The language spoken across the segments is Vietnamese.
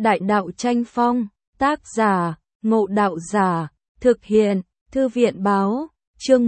Đại đạo tranh phong, tác giả, Ngộ Đạo Giả, thực hiện, Thư viện báo, chương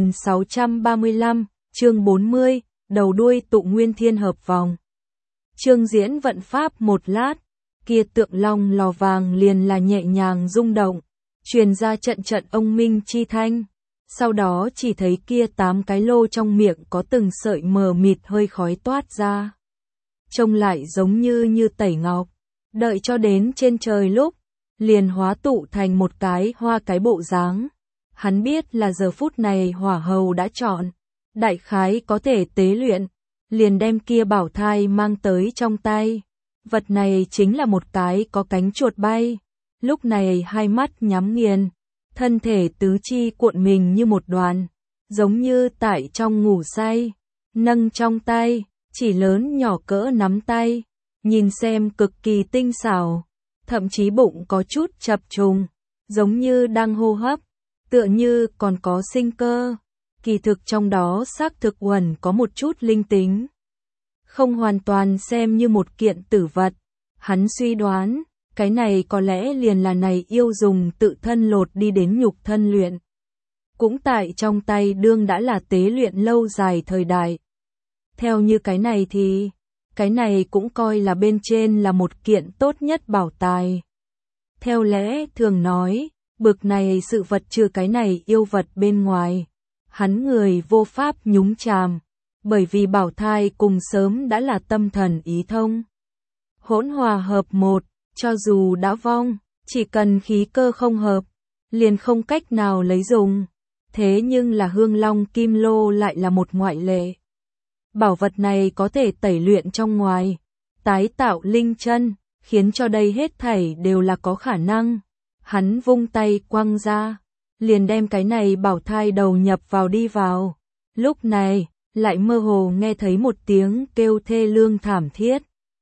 1635, chương 40, đầu đuôi tụ nguyên thiên hợp vòng. Chương diễn vận pháp một lát, kia tượng long lò vàng liền là nhẹ nhàng rung động, truyền ra trận trận ông minh chi thanh. Sau đó chỉ thấy kia 8 cái lô trong miệng có từng sợi mờ mịt hơi khói toát ra. Trông lại giống như tẩy ngọc, đợi cho đến trên trời lúc, liền hóa tụ thành một cái hoa cái bộ dáng. Hắn biết là giờ phút này hỏa hầu đã chọn, đại khái có thể tế luyện, liền đem kia bảo thai mang tới trong tay. Vật này chính là một cái có cánh chuột bay, lúc này hai mắt nhắm nghiền, thân thể tứ chi cuộn mình như một đoàn, giống như tại trong ngủ say, nâng trong tay, chỉ lớn nhỏ cỡ nắm tay, nhìn xem cực kỳ tinh xảo, thậm chí bụng có chút chập trùng, giống như đang hô hấp, tựa như còn có sinh cơ, kỳ thực trong đó xác thực uẩn có một chút linh tính. Không hoàn toàn xem như một kiện tử vật, hắn suy đoán, cái này có lẽ liền là này yêu dùng tự thân lột đi đến nhục thân luyện. Cũng tại trong tay đương đã là tế luyện lâu dài thời đại. Theo như cái này thì, cái này cũng coi là bên trên là một kiện tốt nhất bảo tài. Theo lẽ thường nói, bực này sự vật trừ cái này yêu vật bên ngoài, hắn người vô pháp nhúng chàm, bởi vì bảo thai cùng sớm đã là tâm thần ý thông. Hỗn hòa hợp một, cho dù đã vong, chỉ cần khí cơ không hợp, liền không cách nào lấy dùng. Thế nhưng là hương long kim lô lại là một ngoại lệ. Bảo vật này có thể tẩy luyện trong ngoài, tái tạo linh chân, khiến cho đây hết thảy đều là có khả năng. Hắn vung tay quăng ra, liền đem cái này bảo thai đầu nhập vào đi vào. Lúc này, lại mơ hồ nghe thấy một tiếng kêu thê lương thảm thiết.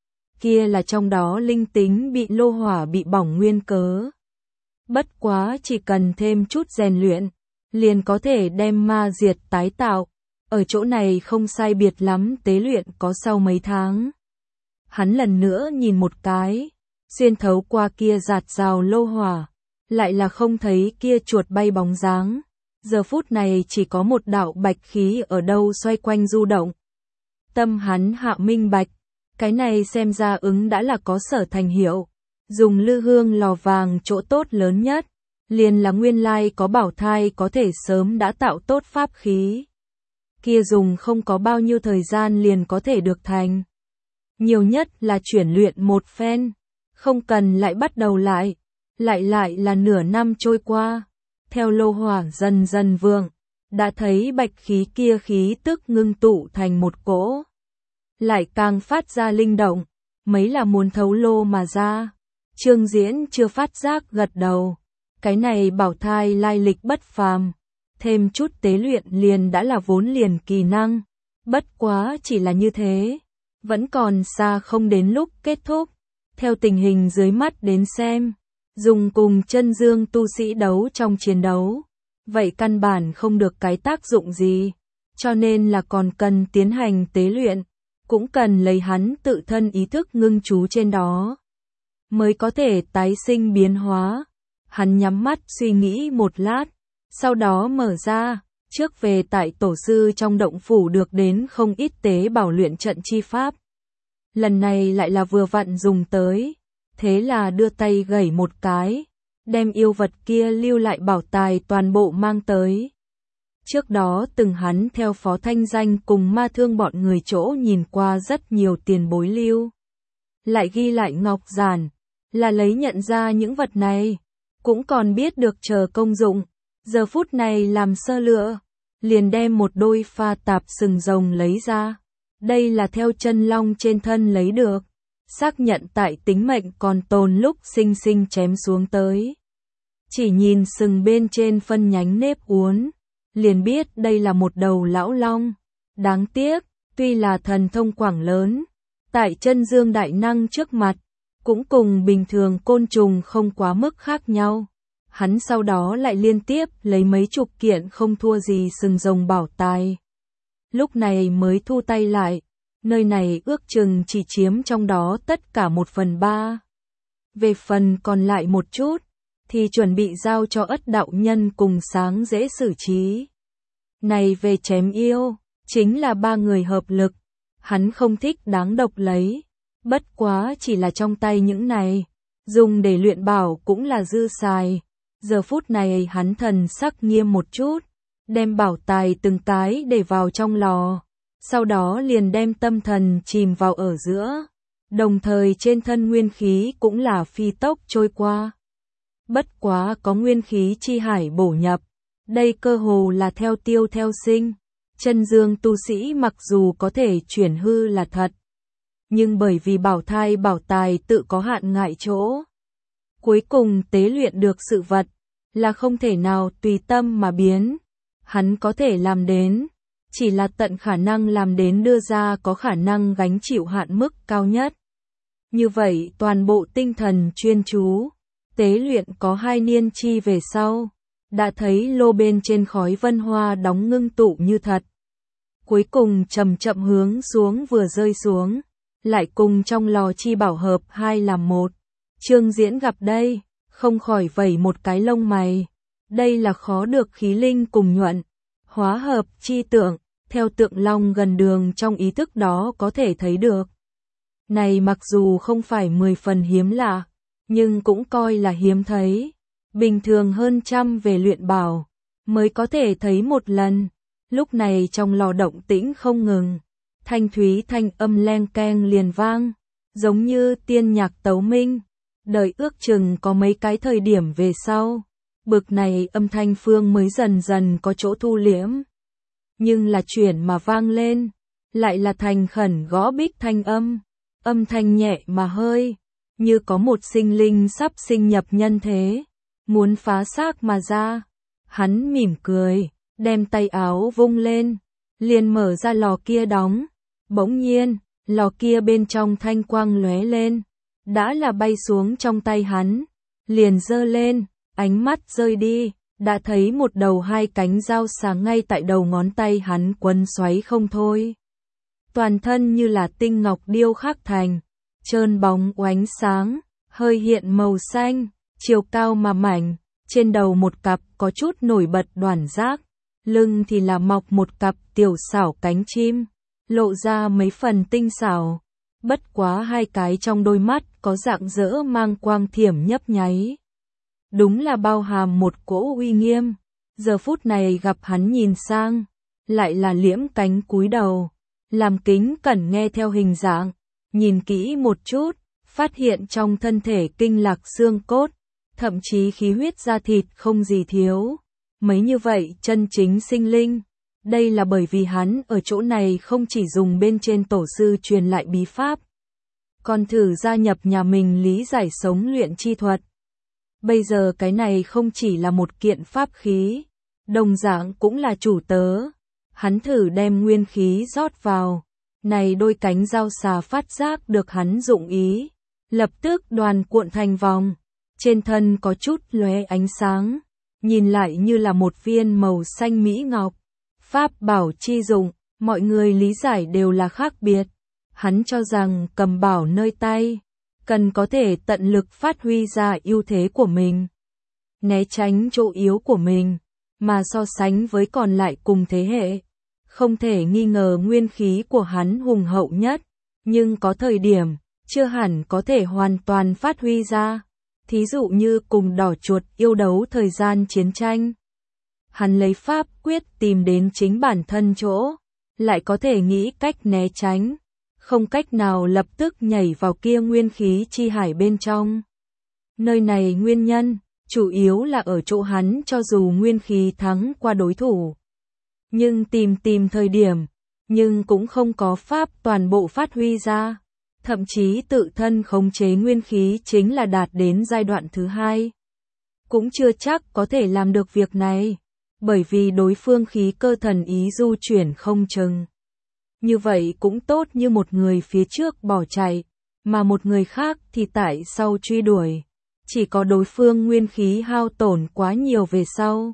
Kia là trong đó linh tính bị lô hỏa bị bỏng nguyên cớ. Bất quá chỉ cần thêm chút rèn luyện, liền có thể đem ma diệt tái tạo. Ở chỗ này không sai biệt lắm tế luyện có sau mấy tháng. Hắn lần nữa nhìn một cái, xuyên thấu qua kia giạt rào lô hỏa, lại là không thấy kia chuột bay bóng dáng. Giờ phút này chỉ có một đạo bạch khí ở đâu xoay quanh du động. Tâm hắn hạ minh bạch, cái này xem ra ứng đã là có sở thành hiệu. Dùng lư hương lò vàng chỗ tốt lớn nhất, liền là nguyên lai có bảo thai có thể sớm đã tạo tốt pháp khí. Kia dùng không có bao nhiêu thời gian liền có thể được thành. Nhiều nhất là chuyển luyện một phen, không cần lại bắt đầu lại là nửa năm trôi qua. Theo lô hỏa dần dần vượng, đã thấy bạch khí kia khí tức ngưng tụ thành một cỗ. Lại càng phát ra linh động, mấy là muốn thấu lô mà ra. Trương Diễn chưa phát giác gật đầu. Cái này bảo thai lai lịch bất phàm, thêm chút tế luyện liền đã là vốn liền kỳ năng. Bất quá chỉ là như thế, vẫn còn xa không đến lúc kết thúc. Theo tình hình dưới mắt đến xem, dùng cùng chân dương tu sĩ đấu trong chiến đấu, vậy căn bản không được cái tác dụng gì, cho nên là còn cần tiến hành tế luyện, cũng cần lấy hắn tự thân ý thức ngưng chú trên đó, mới có thể tái sinh biến hóa. Hắn nhắm mắt suy nghĩ một lát, sau đó mở ra, trước về tại tổ sư trong động phủ được đến không ít tế bảo luyện trận chi pháp. Lần này lại là vừa vặn dùng tới, thế là đưa tay gẩy một cái, đem yêu vật kia lưu lại bảo tài toàn bộ mang tới. Trước đó từng hắn theo Phó Thanh Danh cùng Ma Thương bọn người chỗ nhìn qua rất nhiều tiền bối lưu. Lại ghi lại ngọc giản, là lấy nhận ra những vật này, cũng còn biết được chờ công dụng. Giờ phút này làm sơ lựa, liền đem một đôi pha tạp sừng rồng lấy ra. Đây là theo chân long trên thân lấy được, xác nhận tại tính mệnh còn tồn lúc sinh sinh chém xuống tới. Chỉ nhìn sừng bên trên phân nhánh nếp uốn, liền biết đây là một đầu lão long. Đáng tiếc, tuy là thần thông quảng lớn, tại chân dương đại năng trước mặt, cũng cùng bình thường côn trùng không quá mức khác nhau. Hắn sau đó lại liên tiếp lấy mấy chục kiện không thua gì sừng rồng bảo tài. Lúc này mới thu tay lại, nơi này ước chừng chỉ chiếm trong đó tất cả 1/3. về phần còn lại một chút, thì chuẩn bị giao cho Ất đạo nhân cùng Sáng dễ xử trí. Này về chém yêu, chính là ba người hợp lực, hắn không thích đáng độc lấy, bất quá chỉ là trong tay những này, dùng để luyện bảo cũng là dư xài. Giờ phút này hắn thần sắc nghiêm một chút, đem bảo tài từng cái để vào trong lò, sau đó liền đem tâm thần chìm vào ở giữa, đồng thời trên thân nguyên khí cũng là phi tốc trôi qua. Bất quá có nguyên khí chi hải bổ nhập, đây cơ hồ là theo tiêu theo sinh. Chân dương tu sĩ mặc dù có thể chuyển hư là thật, nhưng bởi vì bảo tài tự có hạn ngại chỗ. Cuối cùng tế luyện được sự vật, là không thể nào tùy tâm mà biến. Hắn có thể làm đến, chỉ là tận khả năng làm đến đưa ra có khả năng gánh chịu hạn mức cao nhất. Như vậy toàn bộ tinh thần chuyên chú, tế luyện có 2 niên chi về sau, đã thấy lô bên trên khói vân hoa đóng ngưng tụ như thật. Cuối cùng chậm chậm hướng xuống vừa rơi xuống, lại cùng trong lò chi bảo hợp 2 làm 1. Trương Diễn gặp đây, không khỏi vẩy một cái lông mày. Đây là khó được khí linh cùng nhuận, hóa hợp chi tượng, theo tượng long gần đường trong ý thức đó có thể thấy được. Này mặc dù không phải 10 phần hiếm lạ, nhưng cũng coi là hiếm thấy. Bình thường hơn trăm về luyện bảo, mới có thể thấy một lần. Lúc này trong lò động tĩnh không ngừng, thanh thúy thanh âm leng keng liền vang, giống như tiên nhạc tấu minh. Đợi ước chừng có mấy cái thời điểm về sau, bực này âm thanh phương mới dần dần có chỗ thu liễm. Nhưng là chuyển mà vang lên, lại là thành khẩn gõ bích thanh âm thanh nhẹ mà hơi, như có một sinh linh sắp sinh nhập nhân thế, muốn phá xác mà ra. Hắn mỉm cười, đem tay áo vung lên, liền mở ra lò kia đóng. Bỗng nhiên, lò kia bên trong thanh quang lóe lên, đã là bay xuống trong tay hắn, liền giơ lên, ánh mắt rơi đi, đã thấy một đầu 2 cánh dao sáng ngay tại đầu ngón tay hắn quấn xoáy không thôi. Toàn thân như là tinh ngọc điêu khắc thành, trơn bóng oánh sáng, hơi hiện màu xanh, chiều cao mà mảnh, trên đầu một cặp có chút nổi bật đoản giác, lưng thì là mọc một cặp tiểu xảo cánh chim, lộ ra mấy phần tinh xảo. Bất quá 2 cái trong đôi mắt có rạng rỡ mang quang thiểm nhấp nháy. Đúng là bao hàm một cỗ uy nghiêm. Giờ phút này gặp hắn nhìn sang, lại là liễm cánh cúi đầu, làm kính cẩn nghe theo hình dạng, nhìn kỹ một chút, phát hiện trong thân thể kinh lạc xương cốt, thậm chí khí huyết da thịt không gì thiếu. Mấy như vậy chân chính sinh linh. Đây là bởi vì hắn ở chỗ này không chỉ dùng bên trên tổ sư truyền lại bí pháp, còn thử gia nhập nhà mình lý giải sống luyện chi thuật. Bây giờ cái này không chỉ là một kiện pháp khí, đồng dạng cũng là chủ tớ. Hắn thử đem nguyên khí rót vào, này đôi cánh dao xà phát giác được hắn dụng ý, lập tức đoàn cuộn thành vòng, trên thân có chút lóe ánh sáng, nhìn lại như là một viên màu xanh mỹ ngọc. Pháp bảo chi dụng, mọi người lý giải đều là khác biệt. Hắn cho rằng cầm bảo nơi tay, cần có thể tận lực phát huy ra ưu thế của mình, né tránh chỗ yếu của mình, mà so sánh với còn lại cùng thế hệ. Không thể nghi ngờ nguyên khí của hắn hùng hậu nhất, nhưng có thời điểm, chưa hẳn có thể hoàn toàn phát huy ra. Thí dụ như cùng đỏ chuột yêu đấu thời gian chiến tranh. Hắn lấy pháp quyết tìm đến chính bản thân chỗ, lại có thể nghĩ cách né tránh, không cách nào lập tức nhảy vào kia nguyên khí chi hải bên trong. Nơi này nguyên nhân, chủ yếu là ở chỗ hắn cho dù nguyên khí thắng qua đối thủ, nhưng tìm thời điểm, nhưng cũng không có pháp toàn bộ phát huy ra. Thậm chí tự thân khống chế nguyên khí chính là đạt đến giai đoạn thứ 2. Cũng chưa chắc có thể làm được việc này, bởi vì đối phương khí cơ thần ý du chuyển không chừng. Như vậy cũng tốt như một người phía trước bỏ chạy, mà một người khác thì tại sau truy đuổi. Chỉ có đối phương nguyên khí hao tổn quá nhiều về sau,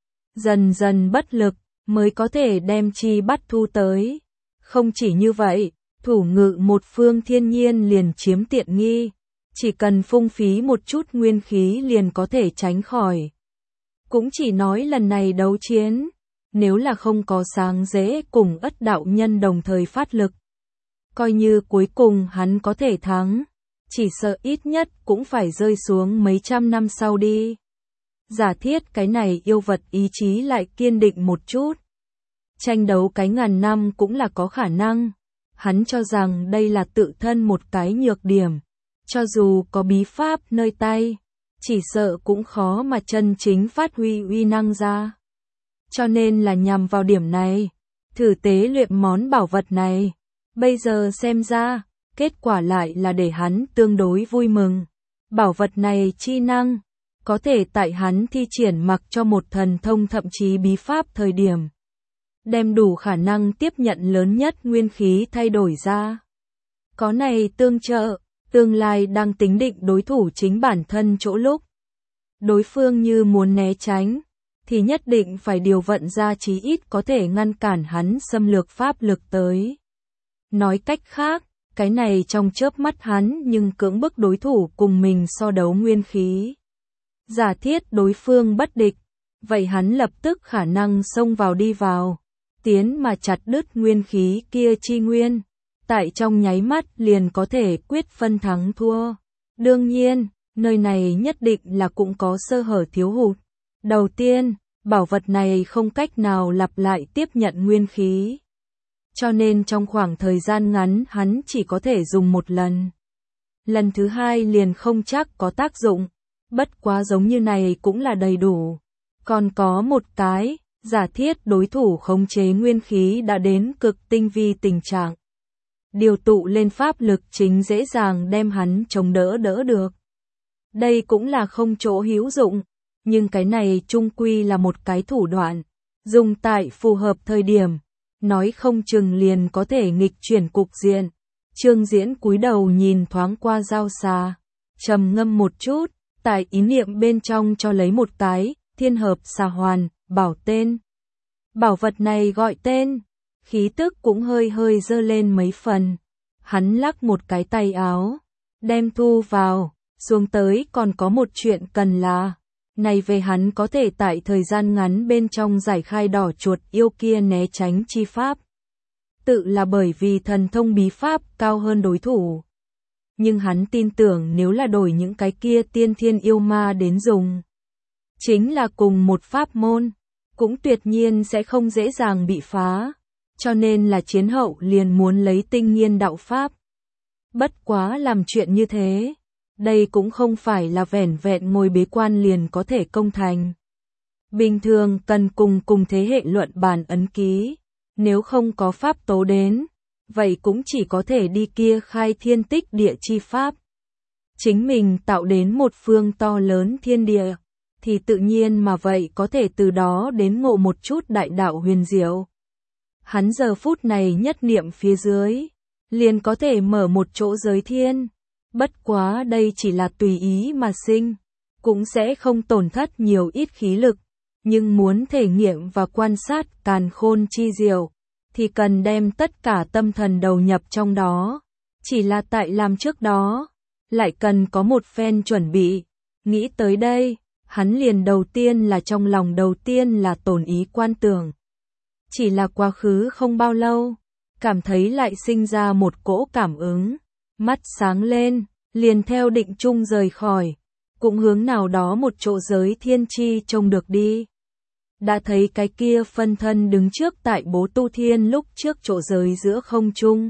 dần dần bất lực, mới có thể đem chi bắt thu tới. Không chỉ như vậy, thủ ngự một phương thiên nhiên liền chiếm tiện nghi. chỉ cần phung phí một chút nguyên khí liền có thể tránh khỏi. Cũng chỉ nói lần này đấu chiến, nếu là không có Sáng Dễ cùng Ất đạo nhân đồng thời phát lực, coi như cuối cùng hắn có thể thắng, chỉ sợ ít nhất cũng phải rơi xuống mấy trăm năm sau đi. Giả thiết cái này yêu vật ý chí lại kiên định một chút, tranh đấu cái ngàn năm cũng là có khả năng. Hắn cho rằng đây là tự thân một cái nhược điểm, cho dù có bí pháp nơi tay, chỉ sợ cũng khó mà chân chính phát huy uy năng ra. Cho nên là nhằm vào điểm này, thử tế luyện món bảo vật này. Bây giờ xem ra, kết quả lại là để hắn tương đối vui mừng. Bảo vật này chi năng, có thể tại hắn thi triển mặc cho một thần thông thậm chí bí pháp thời điểm, đem đủ khả năng tiếp nhận lớn nhất nguyên khí thay đổi ra. Có này tương trợ, tương lai đang tính định đối thủ chính bản thân chỗ lúc đối phương như muốn né tránh, thì nhất định phải điều vận ra chí ít có thể ngăn cản hắn xâm lược pháp lực tới. Nói cách khác, cái này trong chớp mắt hắn nhưng cưỡng bức đối thủ cùng mình so đấu nguyên khí. Giả thiết đối phương bất địch, vậy hắn lập tức khả năng xông vào đi vào, tiến mà chặt đứt nguyên khí kia chi nguyên, tại trong nháy mắt liền có thể quyết phân thắng thua. Đương nhiên, nơi này nhất định là cũng có sơ hở thiếu hụt. Đầu tiên, bảo vật này không cách nào lặp lại tiếp nhận nguyên khí, cho nên trong khoảng thời gian ngắn hắn chỉ có thể dùng một lần. Lần thứ hai liền không chắc có tác dụng, bất quá giống như này cũng là đầy đủ. Còn có một cái, giả thiết đối thủ khống chế nguyên khí đã đến cực tinh vi tình trạng, điều tụ lên pháp lực chính dễ dàng đem hắn chống đỡ được. Đây cũng là không chỗ hữu dụng, nhưng cái này chung quy là một cái thủ đoạn, dùng tại phù hợp thời điểm, nói không chừng liền có thể nghịch chuyển cục diện. Trương Diễn cúi đầu nhìn thoáng qua Giao Xà, trầm ngâm một chút, tại ý niệm bên trong cho lấy một cái Thiên Hợp Xà Hoàn, bảo tên. Bảo vật này gọi tên, khí tức cũng hơi hơi dơ lên mấy phần. Hắn lắc một cái tay áo, đem thu vào, xuống tới còn có một chuyện cần là, này về hắn có thể tại thời gian ngắn bên trong giải khai đỏ chuột yêu kia né tránh chi pháp. Tự là bởi vì thần thông bí pháp cao hơn đối thủ. Nhưng hắn tin tưởng nếu là đổi những cái kia tiên thiên yêu ma đến dùng, chính là cùng một pháp môn, cũng tuyệt nhiên sẽ không dễ dàng bị phá. Cho nên là chiến hậu liền muốn lấy tinh nghiên đạo pháp. Bất quá làm chuyện như thế, đây cũng không phải là vẻn vẹn ngồi bế quan liền có thể công thành. Bình thường cần cùng thế hệ luận bàn ấn ký, nếu không có pháp tố đến, vậy cũng chỉ có thể đi kia khai thiên tích địa chi pháp. Chính mình tạo đến một phương to lớn thiên địa, thì tự nhiên mà vậy có thể từ đó đến ngộ một chút đại đạo huyền diệu. Hắn giờ phút này nhất niệm phía dưới, liền có thể mở một chỗ giới thiên. Bất quá đây chỉ là tùy ý mà sinh, cũng sẽ không tổn thất nhiều ít khí lực, nhưng muốn thể nghiệm và quan sát càn khôn chi diệu, thì cần đem tất cả tâm thần đầu nhập trong đó. Chỉ là tại làm trước đó, lại cần có một phen chuẩn bị. Nghĩ tới đây, hắn liền đầu tiên là trong lòng đầu tiên là tổn ý quan tưởng. Chỉ là quá khứ không bao lâu, cảm thấy lại sinh ra một cỗ cảm ứng, mắt sáng lên, liền theo định chung rời khỏi, cũng hướng nào đó một chỗ giới thiên chi trông được đi. Đã thấy cái kia phân thân đứng trước tại Bố Tu Thiên lúc trước chỗ giới giữa không trung,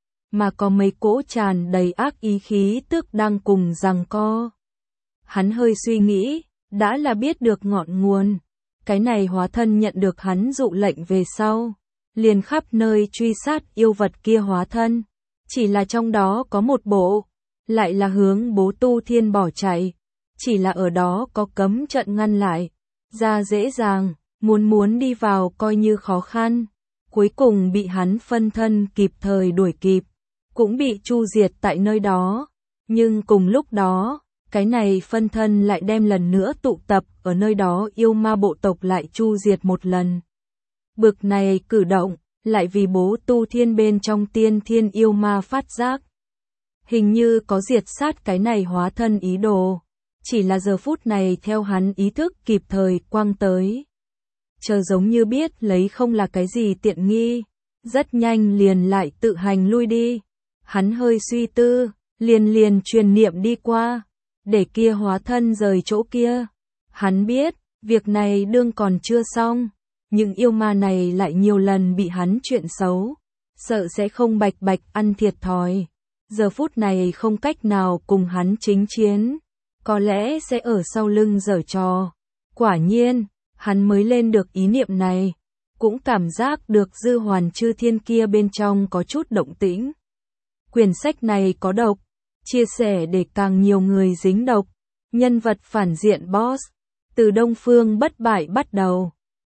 mà có mấy cỗ tràn đầy ác ý khí tức đang cùng giằng co. Hắn hơi suy nghĩ, đã là biết được ngọn nguồn. Cái này hóa thân nhận được hắn dụ lệnh về sau, liền khắp nơi truy sát yêu vật kia hóa thân. Chỉ là trong đó có một bộ, lại là hướng Bố Tu Thiên bỏ chạy. Chỉ là ở đó có cấm trận ngăn lại, ra dễ dàng, muốn đi vào coi như khó khăn. Cuối cùng bị hắn phân thân kịp thời đuổi kịp, cũng bị chu diệt tại nơi đó. Nhưng cùng lúc đó, cái này phân thân lại đem lần nữa tụ tập ở nơi đó yêu ma bộ tộc lại chu diệt một lần. Bực này cử động, lại vì Bố Tu Thiên bên trong tiên thiên yêu ma phát giác. Hình như có diệt sát cái này hóa thân ý đồ. Chỉ là giờ phút này theo hắn ý thức kịp thời quăng tới. Chờ giống như biết lấy không là cái gì tiện nghi. Rất nhanh liền lại tự hành lui đi. Hắn hơi suy tư, liền truyền niệm đi qua. Để kia hóa thân rời chỗ kia. Hắn biết, việc này đương còn chưa xong. Nhưng yêu ma này lại nhiều lần bị hắn chuyện xấu. Sợ sẽ không bạch bạch ăn thiệt thòi. Giờ phút này không cách nào cùng hắn chính chiến. Có lẽ sẽ ở sau lưng giở trò. Quả nhiên, hắn mới lên được ý niệm này. Cũng cảm giác được dư hoàn chư thiên kia bên trong có chút động tĩnh. Quyển sách này có độc. Chia sẻ để càng nhiều người dính độc. Nhân vật phản diện boss. Từ Đông Phương bất bại bắt đầu.